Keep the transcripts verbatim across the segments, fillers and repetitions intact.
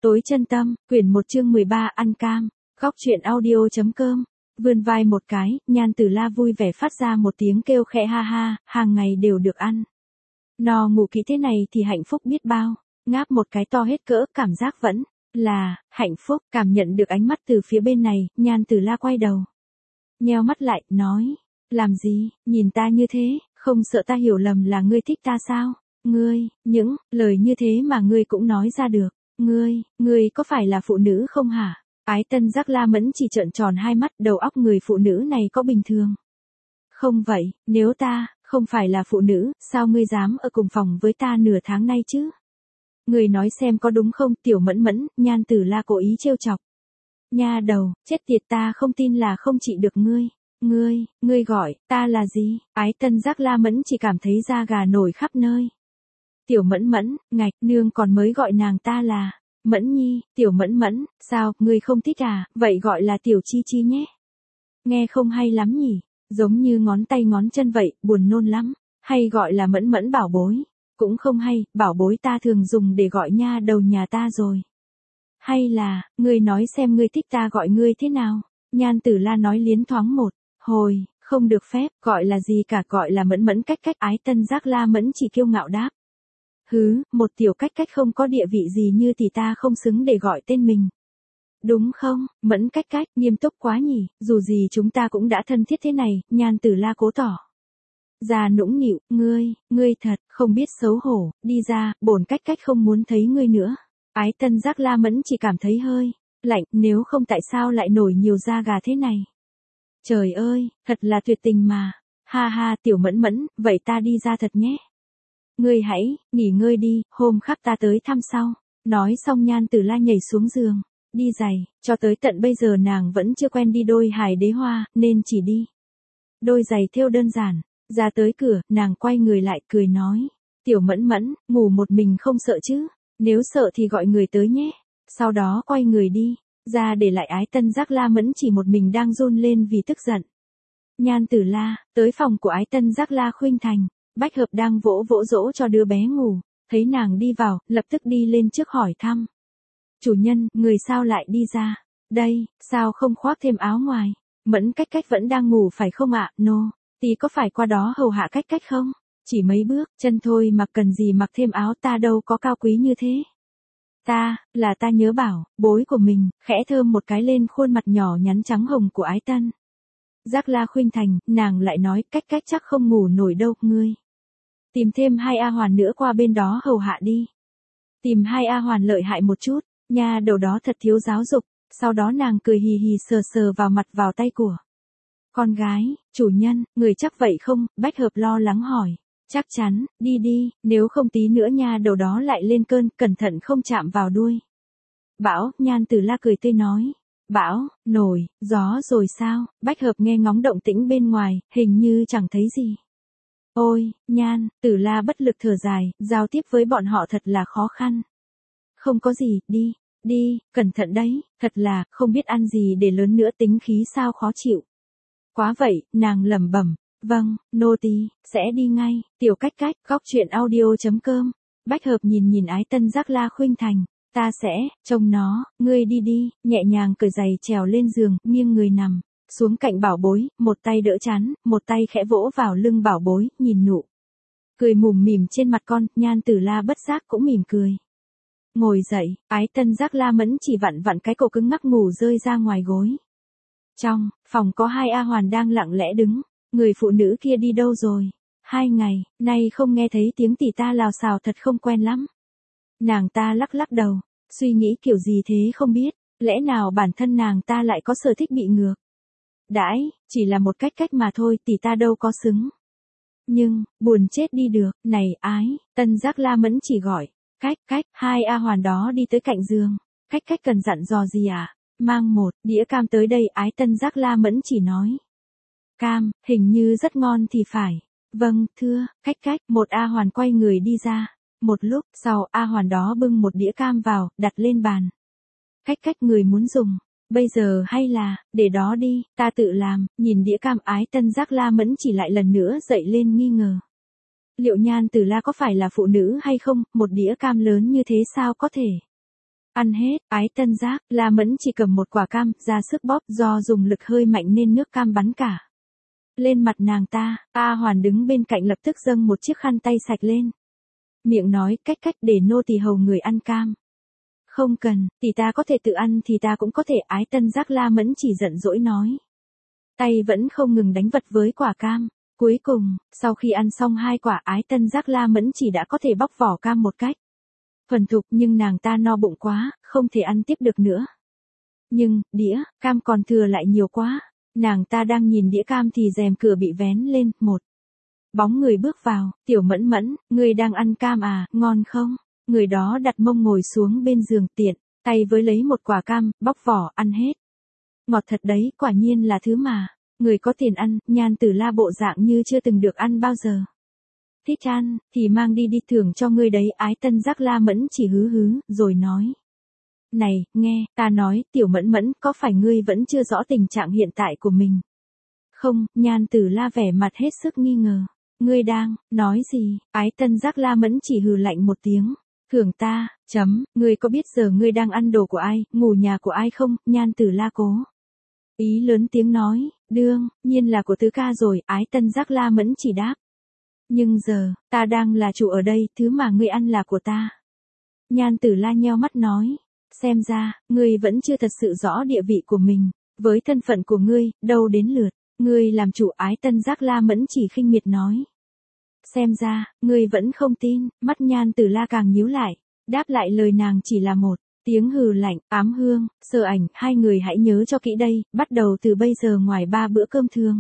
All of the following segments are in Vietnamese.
Tối chân tâm, quyển một chương mười ba ăn cam, góc truyện audio.com. Vươn vai một cái, Nhan Tử La vui vẻ phát ra một tiếng kêu khẽ ha ha, hàng ngày đều được ăn. No ngủ kỹ thế này thì hạnh phúc biết bao, ngáp một cái to hết cỡ, cảm giác vẫn là hạnh phúc. Cảm nhận được ánh mắt từ phía bên này, Nhan Tử La quay đầu, nheo mắt lại, nói, làm gì, nhìn ta như thế, không sợ ta hiểu lầm là ngươi thích ta sao? Ngươi, những lời như thế mà ngươi cũng nói ra được. Ngươi, ngươi có phải là phụ nữ không hả? Ái Tân Giác La Mẫn chỉ trợn tròn hai mắt, đầu óc người phụ nữ này có bình thường không vậy? Nếu ta không phải là phụ nữ, sao ngươi dám ở cùng phòng với ta nửa tháng nay chứ? Ngươi nói xem có đúng không? Tiểu Mẫn Mẫn, Nhan Tử La cố ý trêu chọc. Nha đầu, chết tiệt, ta không tin là không trị được ngươi. Ngươi, ngươi gọi ta là gì? Ái Tân Giác La Mẫn chỉ cảm thấy da gà nổi khắp nơi. Tiểu Mẫn Mẫn, ngạch, nương còn mới gọi nàng ta là Mẫn Nhi. Tiểu Mẫn Mẫn, sao, ngươi không thích à? Vậy gọi là Tiểu Chi Chi nhé. Nghe không hay lắm nhỉ, giống như ngón tay ngón chân vậy, buồn nôn lắm. Hay gọi là Mẫn Mẫn bảo bối, cũng không hay, bảo bối ta thường dùng để gọi nha đầu nhà ta rồi. Hay là, ngươi nói xem ngươi thích ta gọi ngươi thế nào? Nhan Tử La nói liến thoáng một hồi, không được phép, gọi là gì cả, gọi là Mẫn Mẫn cách cách. Ái Tân Giác La Mẫn chỉ kiêu ngạo đáp. Hứ, một tiểu cách cách không có địa vị gì như thì ta không xứng để gọi tên mình. Đúng không? Mẫn cách cách, nghiêm túc quá nhỉ, dù gì chúng ta cũng đã thân thiết thế này. Nhan Tử La cố tỏ ra nũng nịu, ngươi, ngươi thật không biết xấu hổ, đi ra, bổn cách cách không muốn thấy ngươi nữa. Ái Tân Giác La Mẫn chỉ cảm thấy hơi lạnh, nếu không tại sao lại nổi nhiều da gà thế này. Trời ơi, thật là tuyệt tình mà. Ha ha, Tiểu Mẫn Mẫn, vậy ta đi ra thật nhé. Ngươi hãy nghỉ ngơi đi, hôm khác ta tới thăm sau. Nói xong Nhan Tử La nhảy xuống giường, đi giày, cho tới tận bây giờ nàng vẫn chưa quen đi đôi hài đế hoa, nên chỉ đi đôi giày thêu đơn giản. Ra tới cửa, nàng quay người lại cười nói, Tiểu Mẫn Mẫn, ngủ một mình không sợ chứ? Nếu sợ thì gọi người tới nhé. Sau đó quay người đi, ra để lại Ái Tân Giác La Mẫn chỉ một mình đang run lên vì tức giận. Nhan Tử La, tới phòng của Ái Tân Giác La Khuynh Thành. Bách Hợp đang vỗ vỗ dỗ cho đứa bé ngủ, thấy nàng đi vào, lập tức đi lên trước hỏi thăm. Chủ nhân, người sao lại đi ra? Đây, sao không khoác thêm áo ngoài? Mẫn cách cách vẫn đang ngủ phải không ạ? Nô, tí có phải qua đó hầu hạ cách cách không? Chỉ mấy bước, chân thôi mà cần gì mặc thêm áo, ta đâu có cao quý như thế. Ta, là ta nhớ bảo, bối của mình, khẽ thơm một cái lên khuôn mặt nhỏ nhắn trắng hồng của Ái Tân Giác La Khuynh Thành, nàng lại nói, cách cách chắc không ngủ nổi đâu, ngươi tìm thêm hai A Hoàn nữa qua bên đó hầu hạ đi. Tìm hai A Hoàn lợi hại một chút, nha đầu đó thật thiếu giáo dục. Sau đó nàng cười hì hì sờ sờ vào mặt vào tay của con gái. Chủ nhân, người chắc vậy không? Bách Hợp lo lắng hỏi. Chắc chắn, đi đi, nếu không tí nữa nha đầu đó lại lên cơn, cẩn thận không chạm vào đuôi bão. Nhan Tử La cười tươi nói. Bão, nổi, gió rồi sao? Bách Hợp nghe ngóng động tĩnh bên ngoài, hình như chẳng thấy gì. Ôi, Nhan Tử La bất lực thở dài, giao tiếp với bọn họ thật là khó khăn. Không có gì, đi, đi, cẩn thận đấy, thật là, không biết ăn gì để lớn nữa, tính khí sao khó chịu. Quá vậy, nàng lẩm bẩm, vâng, nô tỳ sẽ đi ngay. Tiểu cách cách, góc truyện audio.com. Bách Hợp nhìn nhìn Ái Tân Giác La Khuynh Thành, ta sẽ trông nó, ngươi đi đi, nhẹ nhàng cởi giày trèo lên giường, nghiêng người nằm xuống cạnh bảo bối, một tay đỡ chán, một tay khẽ vỗ vào lưng bảo bối, nhìn nụ cười mùm mỉm trên mặt con. Nhan Tử La bất giác cũng mỉm cười. Ngồi dậy, Ái Tân Giác La Mẫn chỉ vặn vặn cái cổ cứng ngắc ngủ rơi ra ngoài gối. Trong phòng có hai A Hoàn đang lặng lẽ đứng, người phụ nữ kia đi đâu rồi? Hai ngày nay không nghe thấy tiếng tỉ ta lào xào, thật không quen lắm. Nàng ta lắc lắc đầu, suy nghĩ kiểu gì thế không biết, lẽ nào bản thân nàng ta lại có sở thích bị ngược đãi, chỉ là một cách cách mà thôi, tỉ ta đâu có xứng. Nhưng, buồn chết đi được, này Ái Tân Giác La Mẫn chỉ gọi, cách cách, hai A Hoàn đó đi tới cạnh giường. Cách cách cần dặn dò gì à? Mang một đĩa cam tới đây. Ái Tân Giác La Mẫn chỉ nói. Cam, hình như rất ngon thì phải. Vâng, thưa, cách cách. Một A Hoàn quay người đi ra. Một lúc sau, A Hoàn đó bưng một đĩa cam vào, đặt lên bàn. Cách cách, người muốn dùng bây giờ hay là để đó đi, ta tự làm. Nhìn đĩa cam, Ái Tân Giác La Mẫn chỉ lại lần nữa dậy lên nghi ngờ. Liệu Nhan Tử La có phải là phụ nữ hay không? Một đĩa cam lớn như thế sao có thể Ăn hết, Ái Tân Giác, La Mẫn chỉ cầm một quả cam, ra sức bóp, do dùng lực hơi mạnh nên nước cam bắn cả lên mặt nàng ta. A Hoàn đứng bên cạnh lập tức dâng một chiếc khăn tay sạch lên. Miệng nói, cách cách để nô tỳ hầu người ăn cam. Không cần, tỷ ta có thể tự ăn thì ta cũng có thể. Ái Tân Giác La Mẫn chỉ giận dỗi nói. Tay vẫn không ngừng đánh vật với quả cam. Cuối cùng, sau khi ăn xong hai quả, Ái Tân Giác La Mẫn chỉ đã có thể bóc vỏ cam một cách thuần thục, nhưng nàng ta no bụng quá, không thể ăn tiếp được nữa. Nhưng, đĩa, cam còn thừa lại nhiều quá. Nàng ta đang nhìn đĩa cam thì rèm cửa bị vén lên, một bóng người bước vào. Tiểu Mẫn Mẫn, ngươi đang ăn cam à, ngon không? Người đó đặt mông ngồi xuống bên giường, tiện tay với lấy một quả cam, bóc vỏ, ăn hết. Ngọt thật đấy, quả nhiên là thứ mà người có tiền ăn. Nhan Tử La bộ dạng như chưa từng được ăn bao giờ. Thích ăn, thì mang đi đi, thưởng cho ngươi đấy. Ái Tân Giác La Mẫn chỉ hứ hứ, rồi nói. Này, nghe, ta nói, Tiểu Mẫn Mẫn, có phải ngươi vẫn chưa rõ tình trạng hiện tại của mình? Không, Nhan Tử La vẻ mặt hết sức nghi ngờ. Ngươi đang, nói gì? Ái Tân Giác La Mẫn chỉ hừ lạnh một tiếng. Thưởng ta, chấm, ngươi có biết giờ ngươi đang ăn đồ của ai, ngủ nhà của ai không? Nhan Tử La cố ý lớn tiếng nói, đương nhiên là của tứ ca rồi. Ái Tân Giác La Mẫn chỉ đáp. Nhưng giờ, ta đang là chủ ở đây, thứ mà ngươi ăn là của ta. Nhan Tử La nheo mắt nói. Xem ra, ngươi vẫn chưa thật sự rõ địa vị của mình. Với thân phận của ngươi, đâu đến lượt ngươi làm chủ. Ái Tân Giác La Mẫn chỉ khinh miệt nói. Xem ra, ngươi vẫn không tin. Mắt Nhan Tử La càng nhíu lại. Đáp lại lời nàng chỉ là một tiếng hừ lạnh. Ám Hương, Sở Ảnh, hai người hãy nhớ cho kỹ đây, bắt đầu từ bây giờ ngoài ba bữa cơm thường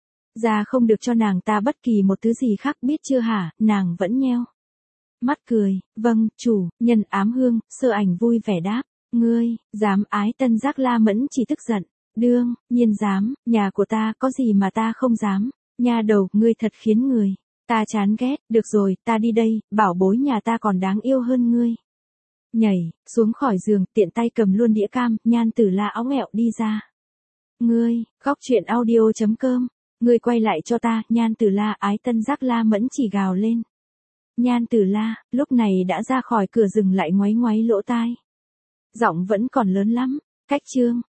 ra không được cho nàng ta bất kỳ một thứ gì khác, biết chưa hả? Nàng vẫn nheo mắt cười. Vâng, chủ nhân. Ám Hương, Sở Ảnh vui vẻ đáp. Ngươi, dám? Ái Tân Giác La Mẫn chỉ tức giận. Đương nhiên dám, nhà của ta có gì mà ta không dám. Nha đầu, ngươi thật khiến người ta chán ghét. Được rồi, ta đi đây, bảo bối nhà ta còn đáng yêu hơn ngươi. Nhảy xuống khỏi giường, tiện tay cầm luôn đĩa cam. Nhan Tử La óng ẹo đi ra. Ngươi, góc truyện audio chấm com. Ngươi quay lại cho ta. Nhan Tử La. Ái Tân Giác La Mẫn chỉ gào lên. Nhan Tử La, lúc này đã ra khỏi cửa, dừng lại ngoáy ngoáy lỗ tai. Giọng vẫn còn lớn lắm. Cách chương